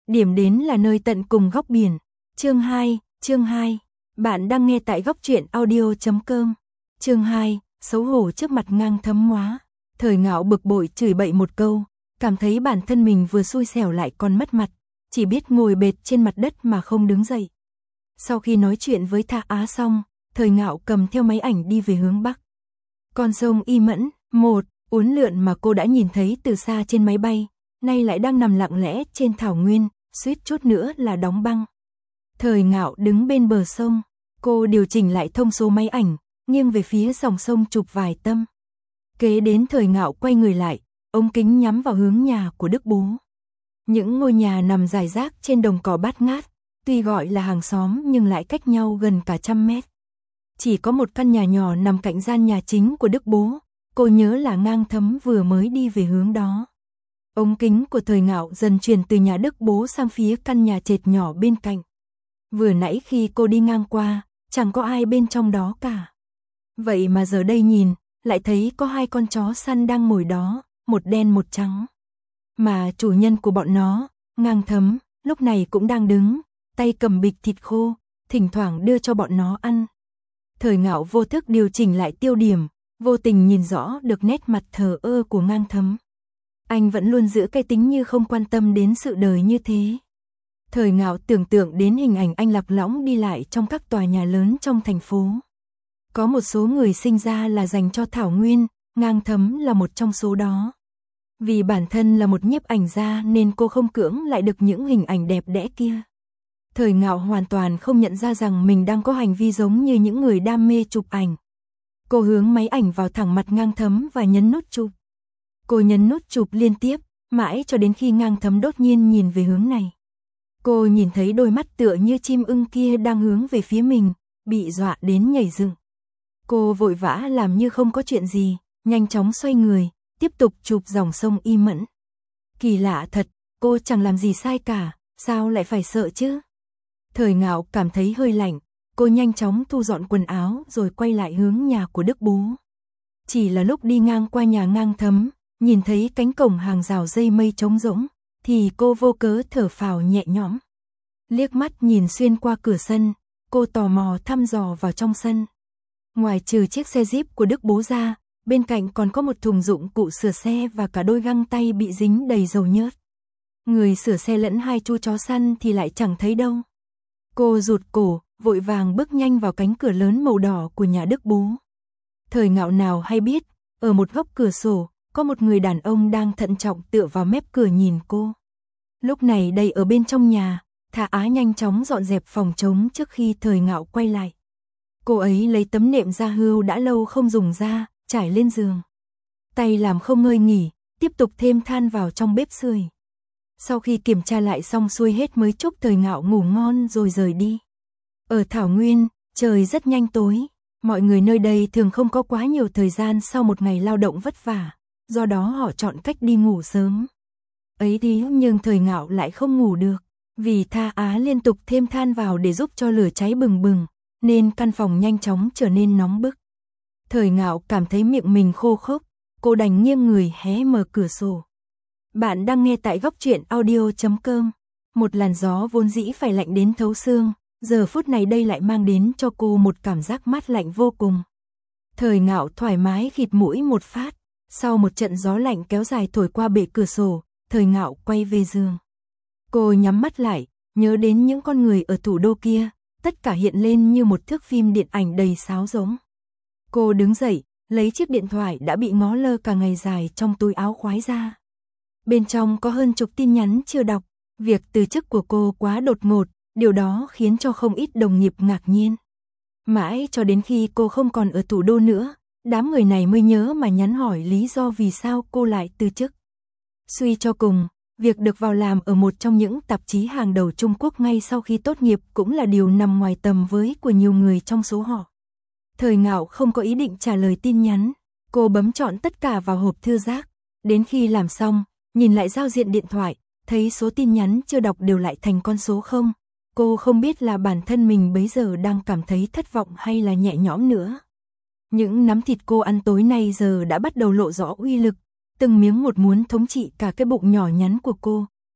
điểm đến là nơi tận cùng góc biển. Chương 2, bạn đang nghe tại góc truyện audio.com. Chương 2, xấu hổ trước mặt Ngang Thấm Hóa. Thời Ngạo bực bội chửi bậy một câu, cảm thấy bản thân mình vừa xui xẻo lại còn mất mặt, chỉ biết ngồi bệt trên mặt đất mà không đứng dậy. Sau khi nói chuyện với Tha Á xong, Thời Ngạo cầm theo máy ảnh đi về hướng Bắc. Con sông Y Mẫn, một uốn lượn mà cô đã nhìn thấy từ xa trên máy bay, nay lại đang nằm lặng lẽ trên thảo nguyên, suýt chút nữa là đóng băng. Thời Ngạo đứng bên bờ sông, cô điều chỉnh lại thông số máy ảnh, nghiêng về phía dòng sông chụp vài tâm. Kế đến Thời Ngạo quay người lại, ống kính nhắm vào hướng nhà của Đức Bố. Những ngôi nhà nằm rải rác trên đồng cỏ bát ngát, tuy gọi là hàng xóm nhưng lại cách nhau gần cả 100 mét. Chỉ có một căn nhà nhỏ nằm cạnh gian nhà chính của Đức Bố, cô nhớ là Ngang Thấm vừa mới đi về hướng đó. Ống kính của Thời Ngạo dần chuyển từ nhà Đức Bố sang phía căn nhà trệt nhỏ bên cạnh. Vừa nãy khi cô đi ngang qua, chẳng có ai bên trong đó cả. Vậy mà giờ đây nhìn, lại thấy có hai con chó săn đang ngồi đó, một đen một trắng. Mà chủ nhân của bọn nó, Ngang Thấm, lúc này cũng đang đứng, tay cầm bịch thịt khô, thỉnh thoảng đưa cho bọn nó ăn. Thời Ngạo vô thức điều chỉnh lại tiêu điểm, vô tình nhìn rõ được nét mặt thờ ơ của Ngang Thấm. Anh vẫn luôn giữ cái tính như không quan tâm đến sự đời như thế. Thời Ngạo tưởng tượng đến hình ảnh anh lạc lõng đi lại trong các tòa nhà lớn trong thành phố. Có một số người sinh ra là dành cho thảo nguyên, Ngang Thấm là một trong số đó. Vì bản thân là một nhiếp ảnh gia nên cô không cưỡng lại được những hình ảnh đẹp đẽ kia. Thời Ngạo hoàn toàn không nhận ra rằng mình đang có hành vi giống như những người đam mê chụp ảnh. Cô hướng máy ảnh vào thẳng mặt Ngang Thấm và nhấn nút chụp. Cô nhấn nút chụp liên tiếp, mãi cho đến khi Ngang Thấm đột nhiên nhìn về hướng này. Cô nhìn thấy đôi mắt tựa như chim ưng kia đang hướng về phía mình, bị dọa đến nhảy dựng. Cô vội vã làm như không có chuyện gì, nhanh chóng xoay người, tiếp tục chụp dòng sông Y Mẫn. Kỳ lạ thật, cô chẳng làm gì sai cả, sao lại phải sợ chứ? Thời Ngạo cảm thấy hơi lạnh, cô nhanh chóng thu dọn quần áo rồi quay lại hướng nhà của Đức Bố. Chỉ là lúc đi ngang qua nhà Ngang Thấm, nhìn thấy cánh cổng hàng rào dây mây trống rỗng, thì cô vô cớ thở phào nhẹ nhõm. Liếc mắt nhìn xuyên qua cửa sân, cô tò mò thăm dò vào trong sân. Ngoài trừ chiếc xe Jeep của Đức Bố ra, bên cạnh còn có một thùng dụng cụ sửa xe và cả đôi găng tay bị dính đầy dầu nhớt. Người sửa xe lẫn hai chú chó săn thì lại chẳng thấy đâu. Cô rụt cổ, vội vàng bước nhanh vào cánh cửa lớn màu đỏ của nhà Đức Bố. Thời Ngạo nào hay biết, ở một góc cửa sổ, có một người đàn ông đang thận trọng tựa vào mép cửa nhìn cô. Lúc này đây ở bên trong nhà, Tha Á nhanh chóng dọn dẹp phòng trống trước khi Thời Ngạo quay lại. Cô ấy lấy tấm nệm da hươu đã lâu không dùng ra, trải lên giường. Tay làm không ngơi nghỉ, tiếp tục thêm than vào trong bếp sưởi. Sau khi kiểm tra lại xong xuôi hết mới chúc Thời Ngạo ngủ ngon rồi rời đi. Ở thảo nguyên, trời rất nhanh tối. Mọi người nơi đây thường không có quá nhiều thời gian sau một ngày lao động vất vả, do đó họ chọn cách đi ngủ sớm. Ấy thế nhưng Thời Ngạo lại không ngủ được, vì Tha Á liên tục thêm than vào để giúp cho lửa cháy bừng bừng, nên căn phòng nhanh chóng trở nên nóng bức. Thời Ngạo cảm thấy miệng mình khô khốc, cô đành nghiêng người hé mở cửa sổ. Bạn đang nghe tại góc truyện audio.com. Một làn gió vốn dĩ phải lạnh đến thấu xương, giờ phút này đây lại mang đến cho cô một cảm giác mát lạnh vô cùng. Thời Ngạo thoải mái khịt mũi một phát, sau một trận gió lạnh kéo dài thổi qua bệ cửa sổ, Thời Ngạo quay về giường. Cô nhắm mắt lại, nhớ đến những con người ở thủ đô kia, tất cả hiện lên như một thước phim điện ảnh đầy sáo rỗng. Cô đứng dậy, lấy chiếc điện thoại đã bị ngó lơ cả ngày dài trong túi áo khoái ra. Bên trong có hơn chục tin nhắn chưa đọc, việc từ chức của cô quá đột ngột, điều đó khiến cho không ít đồng nghiệp ngạc nhiên. Mãi cho đến khi cô không còn ở thủ đô nữa, đám người này mới nhớ mà nhắn hỏi lý do vì sao cô lại từ chức. Suy cho cùng, việc được vào làm ở một trong những tạp chí hàng đầu Trung Quốc ngay sau khi tốt nghiệp cũng là điều nằm ngoài tầm với của nhiều người trong số họ. Thời Ngạo không có ý định trả lời tin nhắn, cô bấm chọn tất cả vào hộp thư rác. Đến khi làm xong, nhìn lại giao diện điện thoại, thấy số tin nhắn chưa đọc đều lại thành con số 0. Cô không biết là bản thân mình bấy giờ đang cảm thấy thất vọng hay là nhẹ nhõm nữa. Những nắm thịt cô ăn tối nay giờ đã bắt đầu lộ rõ uy lực, từng miếng một muốn thống trị cả cái bụng nhỏ nhắn của cô,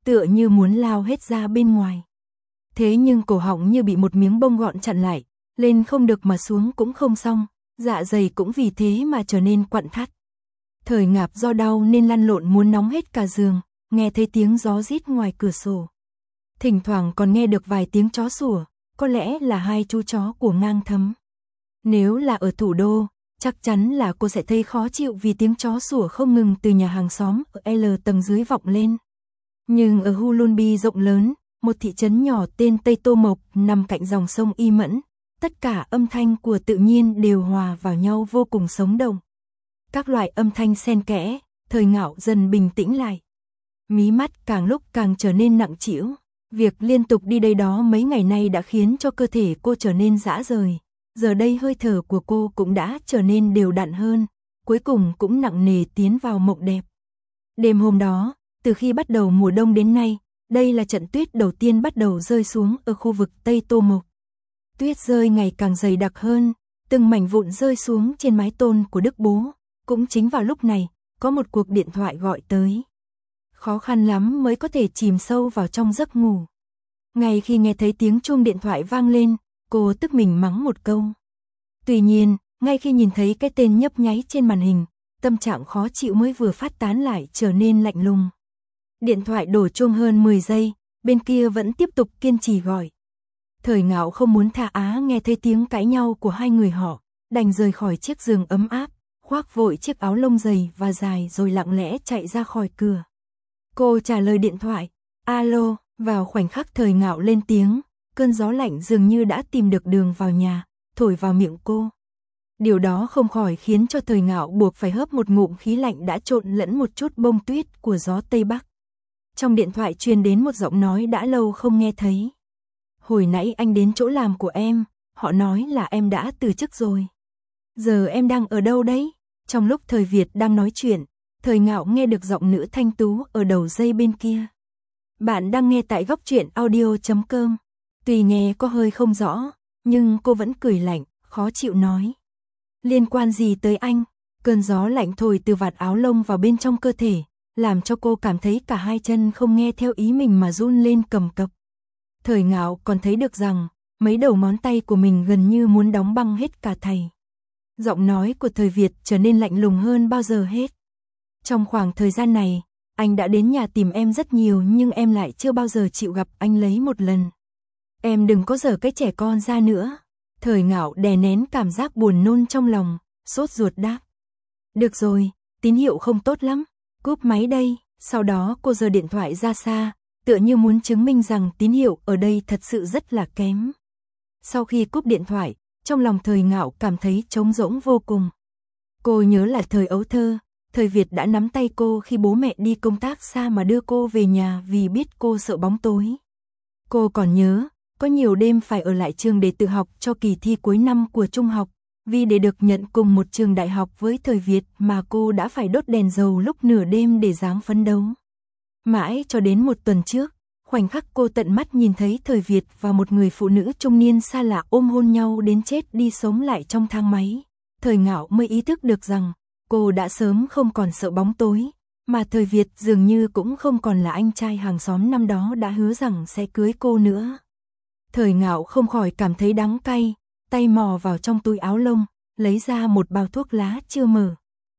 tựa như muốn lao hết ra bên ngoài. Thế nhưng cổ họng như bị một miếng bông gọn chặn lại, lên không được mà xuống cũng không xong, dạ dày cũng vì thế mà trở nên quặn thắt. Thời Ngạp do đau nên lăn lộn muốn nóng hết cả giường, nghe thấy tiếng gió rít ngoài cửa sổ. Thỉnh thoảng còn nghe được vài tiếng chó sủa, có lẽ là hai chú chó của Ngang Thấm. Nếu là ở thủ đô, chắc chắn là cô sẽ thấy khó chịu vì tiếng chó sủa không ngừng từ nhà hàng xóm ở L tầng dưới vọng lên. Nhưng ở Hulunbi rộng lớn, một thị trấn nhỏ tên Tây Tô Mộc nằm cạnh dòng sông Y Mẫn, tất cả âm thanh của tự nhiên đều hòa vào nhau vô cùng sống động. Các loại âm thanh xen kẽ, Thời Ngạo dần bình tĩnh lại. Mí mắt càng lúc càng trở nên nặng trĩu, việc liên tục đi đây đó mấy ngày nay đã khiến cho cơ thể cô trở nên rã rời. Giờ đây hơi thở của cô cũng đã trở nên đều đặn hơn, cuối cùng cũng nặng nề tiến vào mộng đẹp. Đêm hôm đó, từ khi bắt đầu mùa đông đến nay, đây là trận tuyết đầu tiên bắt đầu rơi xuống ở khu vực Tây Tô Mộc. Tuyết rơi ngày càng dày đặc hơn, từng mảnh vụn rơi xuống trên mái tôn của Đức Bố. Cũng chính vào lúc này, có một cuộc điện thoại gọi tới. Khó khăn lắm mới có thể chìm sâu vào trong giấc ngủ. Ngay khi nghe thấy tiếng chuông điện thoại vang lên, cô tức mình mắng một câu. Tuy nhiên, ngay khi nhìn thấy cái tên nhấp nháy trên màn hình, tâm trạng khó chịu mới vừa phát tán lại trở nên lạnh lùng. Điện thoại đổ chuông hơn 10 giây, bên kia vẫn tiếp tục kiên trì gọi. Thời Ngạo không muốn tha á nghe thấy tiếng cãi nhau của hai người họ, đành rời khỏi chiếc giường ấm áp, khoác vội chiếc áo lông dày và dài rồi lặng lẽ chạy ra khỏi cửa. Cô trả lời điện thoại, alo, vào khoảnh khắc Thời Ngạo lên tiếng, cơn gió lạnh dường như đã tìm được đường vào nhà, thổi vào miệng cô. Điều đó không khỏi khiến cho Thời Ngạo buộc phải hớp một ngụm khí lạnh đã trộn lẫn một chút bông tuyết của gió Tây Bắc. Trong điện thoại truyền đến một giọng nói đã lâu không nghe thấy. Hồi nãy anh đến chỗ làm của em, họ nói là em đã từ chức rồi. Giờ em đang ở đâu đấy? Trong lúc Thời Việt đang nói chuyện, Thời Ngạo nghe được giọng nữ thanh tú ở đầu dây bên kia. Bạn đang nghe tại góc truyện audio.com. Tuy nghe có hơi không rõ, nhưng cô vẫn cười lạnh, khó chịu nói. Liên quan gì tới anh? Cơn gió lạnh thổi từ vạt áo lông vào bên trong cơ thể, làm cho cô cảm thấy cả hai chân không nghe theo ý mình mà run lên cầm cập. Thời Ngạo còn thấy được rằng, mấy đầu ngón tay của mình gần như muốn đóng băng hết cả thầy. Giọng nói của Thời Việt trở nên lạnh lùng hơn bao giờ hết. Trong khoảng thời gian này, anh đã đến nhà tìm em rất nhiều nhưng em lại chưa bao giờ chịu gặp anh lấy một lần. Em đừng có giở cái trẻ con ra nữa. Thời Ngạo đè nén cảm giác buồn nôn trong lòng, sốt ruột đáp. Được rồi, tín hiệu không tốt lắm, cúp máy đây. Sau đó cô giơ điện thoại ra xa, tựa như muốn chứng minh rằng tín hiệu ở đây thật sự rất là kém. Sau khi cúp điện thoại, trong lòng Thời Ngạo cảm thấy trống rỗng vô cùng. Cô nhớ lại thời ấu thơ, Thời Việt đã nắm tay cô khi bố mẹ đi công tác xa mà đưa cô về nhà vì biết cô sợ bóng tối. Cô còn nhớ, có nhiều đêm phải ở lại trường để tự học cho kỳ thi cuối năm của trung học, vì để được nhận cùng một trường đại học với Thời Việt mà cô đã phải đốt đèn dầu lúc nửa đêm để ráng phấn đấu. Mãi cho đến một tuần trước, khoảnh khắc cô tận mắt nhìn thấy Thời Việt và một người phụ nữ trung niên xa lạ ôm hôn nhau đến chết đi sống lại trong thang máy, Thời Ngạo mới ý thức được rằng, cô đã sớm không còn sợ bóng tối, mà Thời Việt dường như cũng không còn là anh trai hàng xóm năm đó đã hứa rằng sẽ cưới cô nữa. Thời Ngạo không khỏi cảm thấy đắng cay, tay mò vào trong túi áo lông, lấy ra một bao thuốc lá chưa mở.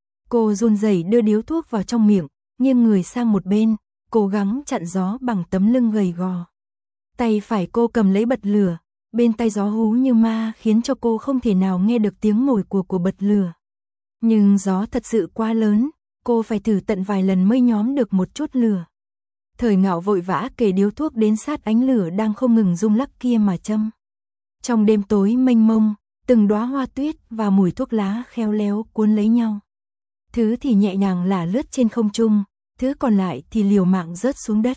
Cô run rẩy đưa điếu thuốc vào trong miệng, nghiêng người sang một bên, cố gắng chặn gió bằng tấm lưng gầy gò. Tay phải cô cầm lấy bật lửa, bên tai gió hú như ma khiến cho cô không thể nào nghe được tiếng mồi của bật lửa. Nhưng gió thật sự quá lớn, cô phải thử tận vài lần mới nhóm được một chút lửa. Thời Ngạo vội vã kề điếu thuốc đến sát ánh lửa đang không ngừng rung lắc kia mà châm. Trong đêm tối mênh mông, từng đóa hoa tuyết và mùi thuốc lá khéo léo cuốn lấy nhau. Thứ thì nhẹ nhàng lả lướt trên không trung, thứ còn lại thì liều mạng rớt xuống đất.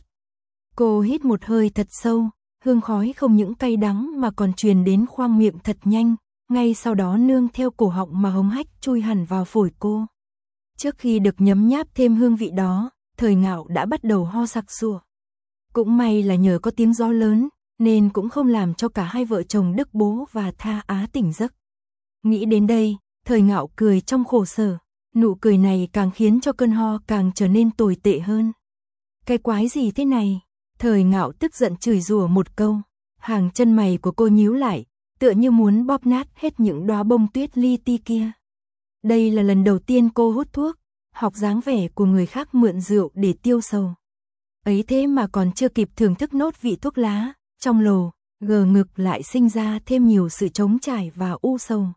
Cô hít một hơi thật sâu, hương khói không những cay đắng mà còn truyền đến khoang miệng thật nhanh, ngay sau đó nương theo cổ họng mà hống hách chui hẳn vào phổi cô. Trước khi được nhấm nháp thêm hương vị đó, Thời Ngạo đã bắt đầu ho sặc sụa. Cũng may là nhờ có tiếng gió lớn, nên cũng không làm cho cả hai vợ chồng Đức Bố và Tha Á tỉnh giấc. Nghĩ đến đây, Thời Ngạo cười trong khổ sở, nụ cười này càng khiến cho cơn ho càng trở nên tồi tệ hơn. Cái quái gì thế này? Thời Ngạo tức giận chửi rủa một câu. Hàng chân mày của cô nhíu lại, tựa như muốn bóp nát hết những đóa bông tuyết li ti kia. Đây là lần đầu tiên cô hút thuốc, học dáng vẻ của người khác mượn rượu để tiêu sầu. Ấy thế mà còn chưa kịp thưởng thức nốt vị thuốc lá, trong lồ, gờ ngực lại sinh ra thêm nhiều sự trống trải và u sầu.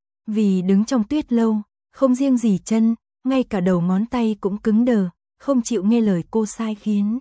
Vì đứng trong tuyết lâu, không riêng gì chân, ngay cả đầu ngón tay cũng cứng đờ, không chịu nghe lời cô sai khiến.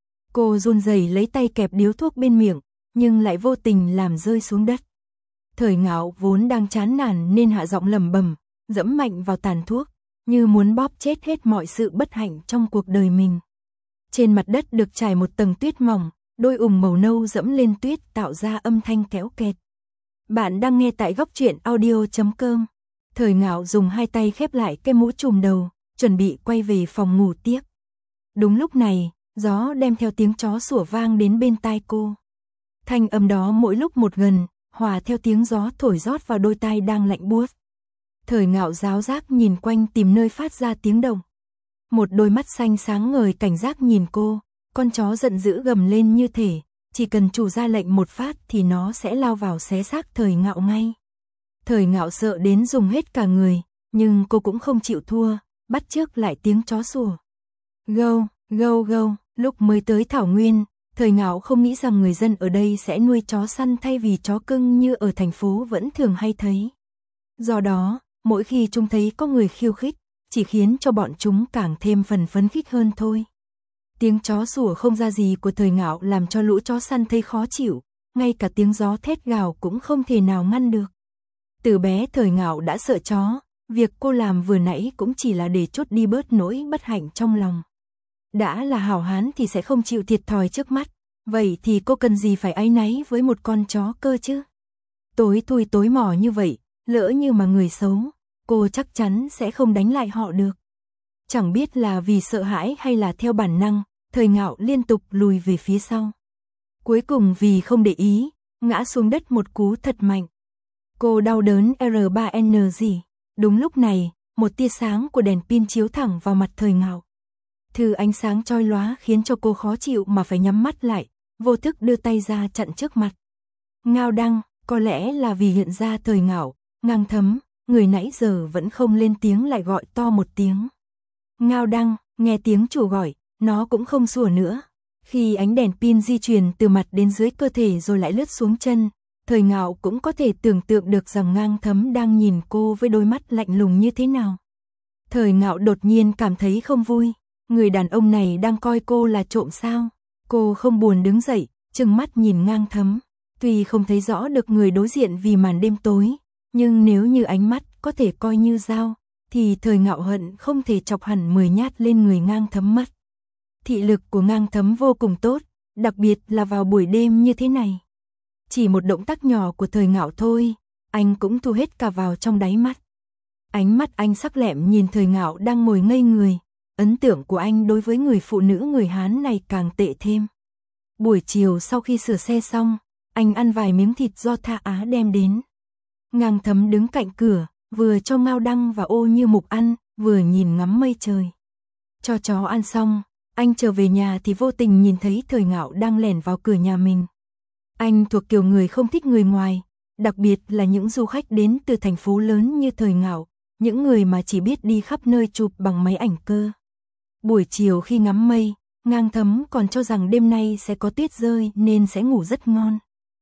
Cô run rẩy lấy tay kẹp điếu thuốc bên miệng, nhưng lại vô tình làm rơi xuống đất. Thời Ngạo vốn đang chán nản nên hạ giọng lẩm bẩm, dẫm mạnh vào tàn thuốc, như muốn bóp chết hết mọi sự bất hạnh trong cuộc đời mình. Trên mặt đất được trải một tầng tuyết mỏng, đôi ủng màu nâu dẫm lên tuyết tạo ra âm thanh kéo kẹt. Bạn đang nghe tại góc truyện audio.com. Thời Ngạo dùng hai tay khép lại cái mũ trùm đầu, chuẩn bị quay về phòng ngủ tiếp. Đúng lúc này, gió đem theo tiếng chó sủa vang đến bên tai cô. Thanh âm đó mỗi lúc một gần, hòa theo tiếng gió thổi rót vào đôi tai đang lạnh buốt. Thời Ngạo giáo giác nhìn quanh tìm nơi phát ra tiếng động. Một đôi mắt xanh sáng ngời cảnh giác nhìn cô, con chó giận dữ gầm lên như thể, chỉ cần chủ ra lệnh một phát thì nó sẽ lao vào xé xác Thời Ngạo ngay. Thời Ngạo sợ đến dùng hết cả người, nhưng cô cũng không chịu thua, bắt chước lại tiếng chó sủa. Gâu, gâu gâu, lúc mới tới Thảo Nguyên, Thời Ngạo không nghĩ rằng người dân ở đây sẽ nuôi chó săn thay vì chó cưng như ở thành phố vẫn thường hay thấy. Do đó, mỗi khi chúng thấy có người khiêu khích, chỉ khiến cho bọn chúng càng thêm phần phấn khích hơn thôi. Tiếng chó sủa không ra gì của Thời Ngạo làm cho lũ chó săn thấy khó chịu, ngay cả tiếng gió thét gào cũng không thể nào ngăn được. Từ bé Thời Ngạo đã sợ chó, việc cô làm vừa nãy cũng chỉ là để trút đi bớt nỗi bất hạnh trong lòng. Đã là hảo hán thì sẽ không chịu thiệt thòi trước mắt, vậy thì cô cần gì phải áy náy với một con chó cơ chứ? Tối thui tối mò như vậy, lỡ như mà người xấu, cô chắc chắn sẽ không đánh lại họ được. Chẳng biết là vì sợ hãi hay là theo bản năng, Thời Ngạo liên tục lùi về phía sau. Cuối cùng vì không để ý, ngã xuống đất một cú thật mạnh. Cô đau đớn R3N gì. Đúng lúc này, một tia sáng của đèn pin chiếu thẳng vào mặt Thời Ngạo. Thứ ánh sáng chói lóa khiến cho cô khó chịu mà phải nhắm mắt lại, vô thức đưa tay ra chặn trước mặt. Ngao Đăng, có lẽ là vì hiện ra Thời Ngạo, Ngang Thấm, người nãy giờ vẫn không lên tiếng lại gọi to một tiếng. Ngao Đăng, nghe tiếng chủ gọi, nó cũng không sủa nữa. Khi ánh đèn pin di chuyển từ mặt đến dưới cơ thể rồi lại lướt xuống chân, Thời Ngạo cũng có thể tưởng tượng được rằng Ngang Thấm đang nhìn cô với đôi mắt lạnh lùng như thế nào. Thời Ngạo đột nhiên cảm thấy không vui, người đàn ông này đang coi cô là trộm sao? Cô không buồn đứng dậy, trừng mắt nhìn Ngang Thấm. Tuy không thấy rõ được người đối diện vì màn đêm tối, nhưng nếu như ánh mắt có thể coi như dao, thì Thời Ngạo hận không thể chọc hẳn 10 nhát lên người Ngang Thấm mất. Thị lực của Ngang Thấm vô cùng tốt, đặc biệt là vào buổi đêm như thế này. Chỉ một động tác nhỏ của Thời Ngạo thôi, anh cũng thu hết cả vào trong đáy mắt. Ánh mắt anh sắc lẹm nhìn Thời Ngạo đang ngồi ngây người, ấn tượng của anh đối với người phụ nữ người Hán này càng tệ thêm. Buổi chiều sau khi sửa xe xong, anh ăn vài miếng thịt do Tha Á đem đến. Ngang Thấm đứng cạnh cửa, vừa cho Ngao Đăng và Ô Như Mục ăn, vừa nhìn ngắm mây trời. Cho chó ăn xong, anh trở về nhà thì vô tình nhìn thấy Thời Ngạo đang lẻn vào cửa nhà mình. Anh thuộc kiểu người không thích người ngoài, đặc biệt là những du khách đến từ thành phố lớn như Thời Ngạo, những người mà chỉ biết đi khắp nơi chụp bằng máy ảnh cơ. Buổi chiều khi ngắm mây, Ngang Thấm còn cho rằng đêm nay sẽ có tuyết rơi nên sẽ ngủ rất ngon.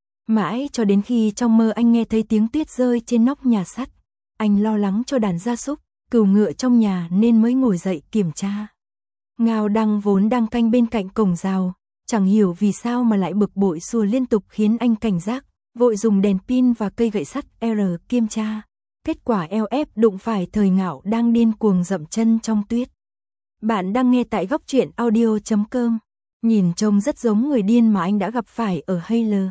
Mãi cho đến khi trong mơ anh nghe thấy tiếng tuyết rơi trên nóc nhà sắt, anh lo lắng cho đàn gia súc, cừu ngựa trong nhà nên mới ngồi dậy kiểm tra. Ngao Đăng vốn đang canh bên cạnh cổng rào, chẳng hiểu vì sao mà lại bực bội sủa liên tục khiến anh cảnh giác, vội dùng đèn pin và cây gậy sắt R kiểm tra. Kết quả eo ép đụng phải Thời Ngạo đang điên cuồng dậm chân trong tuyết. Bạn đang nghe tại góc truyện audio.com. Nhìn trông rất giống người điên mà anh đã gặp phải ở Hayler.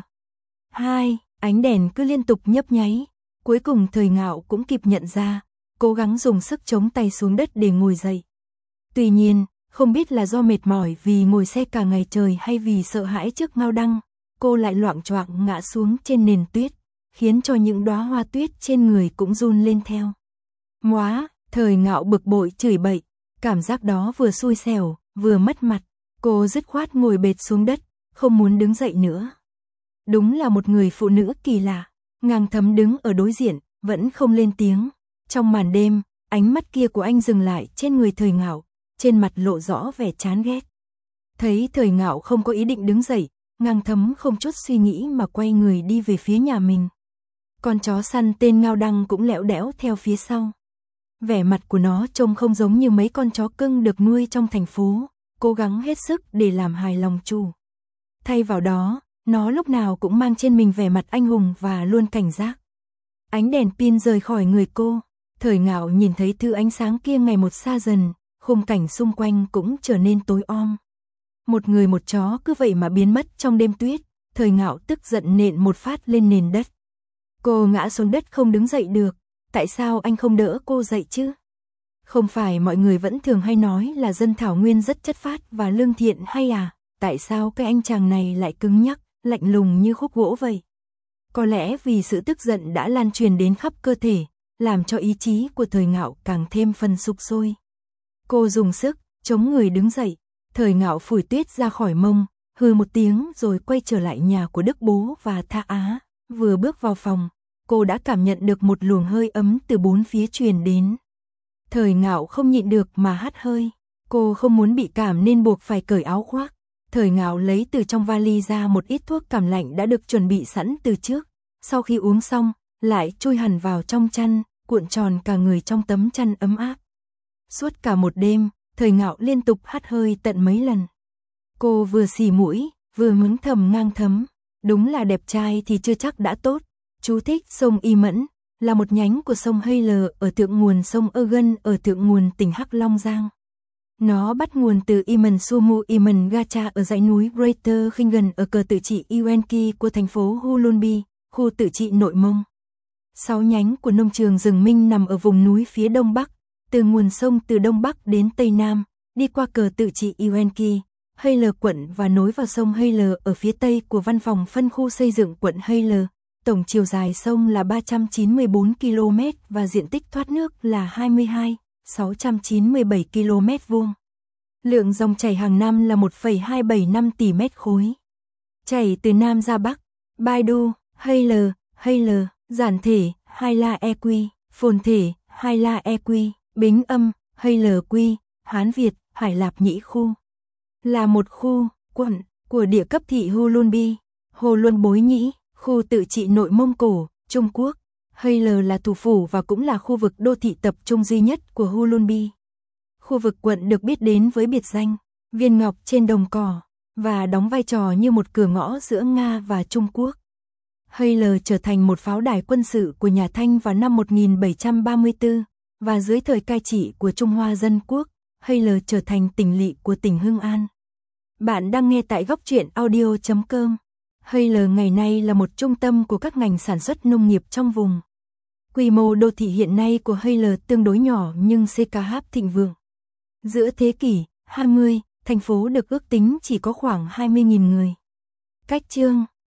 2. Ánh đèn cứ liên tục nhấp nháy. Cuối cùng Thời Ngạo cũng kịp nhận ra, cố gắng dùng sức chống tay xuống đất để ngồi dậy. Tuy nhiên, không biết là do mệt mỏi vì ngồi xe cả ngày trời hay vì sợ hãi trước Ngao Đăng, cô lại loạng choạng ngã xuống trên nền tuyết, khiến cho những đóa hoa tuyết trên người cũng run lên theo. Móa, Thời Ngạo bực bội chửi bậy, cảm giác đó vừa xui xẻo, vừa mất mặt. Cô dứt khoát ngồi bệt xuống đất, không muốn đứng dậy nữa. Đúng là một người phụ nữ kỳ lạ. Ngang Thấm đứng ở đối diện, vẫn không lên tiếng. Trong màn đêm, ánh mắt kia của anh dừng lại trên người Thời Ngạo, trên mặt lộ rõ vẻ chán ghét. Thấy Thời Ngạo không có ý định đứng dậy, Ngang Thấm không chút suy nghĩ mà quay người đi về phía nhà mình. Con chó săn tên Ngao Đăng cũng lẽo đẽo theo phía sau. Vẻ mặt của nó trông không giống như mấy con chó cưng được nuôi trong thành phố, cố gắng hết sức để làm hài lòng chủ. Thay vào đó, nó lúc nào cũng mang trên mình vẻ mặt anh hùng và luôn cảnh giác. Ánh đèn pin rời khỏi người cô, Thời Ngạo nhìn thấy thứ ánh sáng kia ngày một xa dần, khung cảnh xung quanh cũng trở nên tối om. Một người một chó cứ vậy mà biến mất trong đêm tuyết, Thời Ngạo tức giận nện một phát lên nền đất. Cô ngã xuống đất không đứng dậy được, tại sao anh không đỡ cô dậy chứ? Không phải mọi người vẫn thường hay nói là dân Thảo Nguyên rất chất phác và lương thiện hay à? Tại sao cái anh chàng này lại cứng nhắc, lạnh lùng như khúc gỗ vậy? Có lẽ vì sự tức giận đã lan truyền đến khắp cơ thể, làm cho ý chí của Thời Ngạo càng thêm phần sục sôi. Cô dùng sức, chống người đứng dậy, Thời Ngạo phủi tuyết ra khỏi mông, hừ một tiếng rồi quay trở lại nhà của Đức Bố và Tha Á. Vừa bước vào phòng, cô đã cảm nhận được một luồng hơi ấm từ bốn phía truyền đến. Thời Ngạo không nhịn được mà hắt hơi, cô không muốn bị cảm nên buộc phải cởi áo khoác. Thời Ngạo lấy từ trong vali ra một ít thuốc cảm lạnh đã được chuẩn bị sẵn từ trước. Sau khi uống xong, lại chui hẳn vào trong chăn, cuộn tròn cả người trong tấm chăn ấm áp. Suốt cả một đêm, Thời Ngạo liên tục hắt hơi tận mấy lần. Cô vừa xì mũi, vừa mắng thầm Ngang Thấm. Đúng là đẹp trai thì chưa chắc đã tốt. Chú thích: sông Y Mẫn là một nhánh của sông Hay ở thượng nguồn sông Ơn ở thượng nguồn tỉnh Hắc Long Giang. Nó bắt nguồn từ Iman Sumu Iman Gacha ở dãy núi Greater Khingen ở cờ tự trị Iwenki của thành phố Hulunbi, khu tự trị Nội Mông. 6 nhánh của nông trường rừng Minh nằm ở vùng núi phía đông bắc, từ nguồn sông từ đông bắc đến tây nam, đi qua cờ tự trị Iwenki, Hay quận và nối vào sông Hay ở phía tây của văn phòng phân khu xây dựng quận Hay. Tổng chiều dài sông là 394 km và diện tích thoát nước là 22.697 km vuông. Lượng dòng chảy hàng năm là 1,275 tỷ mét khối. Chảy từ Nam ra Bắc, Baidu, Hay, giản thể, Hayla EQ, phồn thể, Hayla EQ, bính âm, Hay Hán Việt, Hải Lạp Nhĩ khu. Là một khu, quận, của địa cấp thị Hulunbi, Hồ Luân Bối Nhĩ, khu tự trị Nội Mông Cổ, Trung Quốc. Hay là thủ phủ và cũng là khu vực đô thị tập trung duy nhất của Hulunbi. Khu vực quận được biết đến với biệt danh Viên Ngọc trên đồng cỏ và đóng vai trò như một cửa ngõ giữa Nga và Trung Quốc. Hay trở thành một pháo đài quân sự của nhà Thanh vào năm 1734 và dưới thời cai trị của Trung Hoa Dân Quốc, Hay trở thành tỉnh lỵ của tỉnh Hưng An. Bạn đang nghe tại Góc Truyện Audio.com. Hay ngày nay là một trung tâm của các ngành sản xuất nông nghiệp trong vùng. Quy mô đô thị hiện nay của Hay tương đối nhỏ nhưng CKH thịnh vượng. Giữa thế kỷ 20, thành phố được ước tính chỉ có khoảng 20.000 người. Cách chương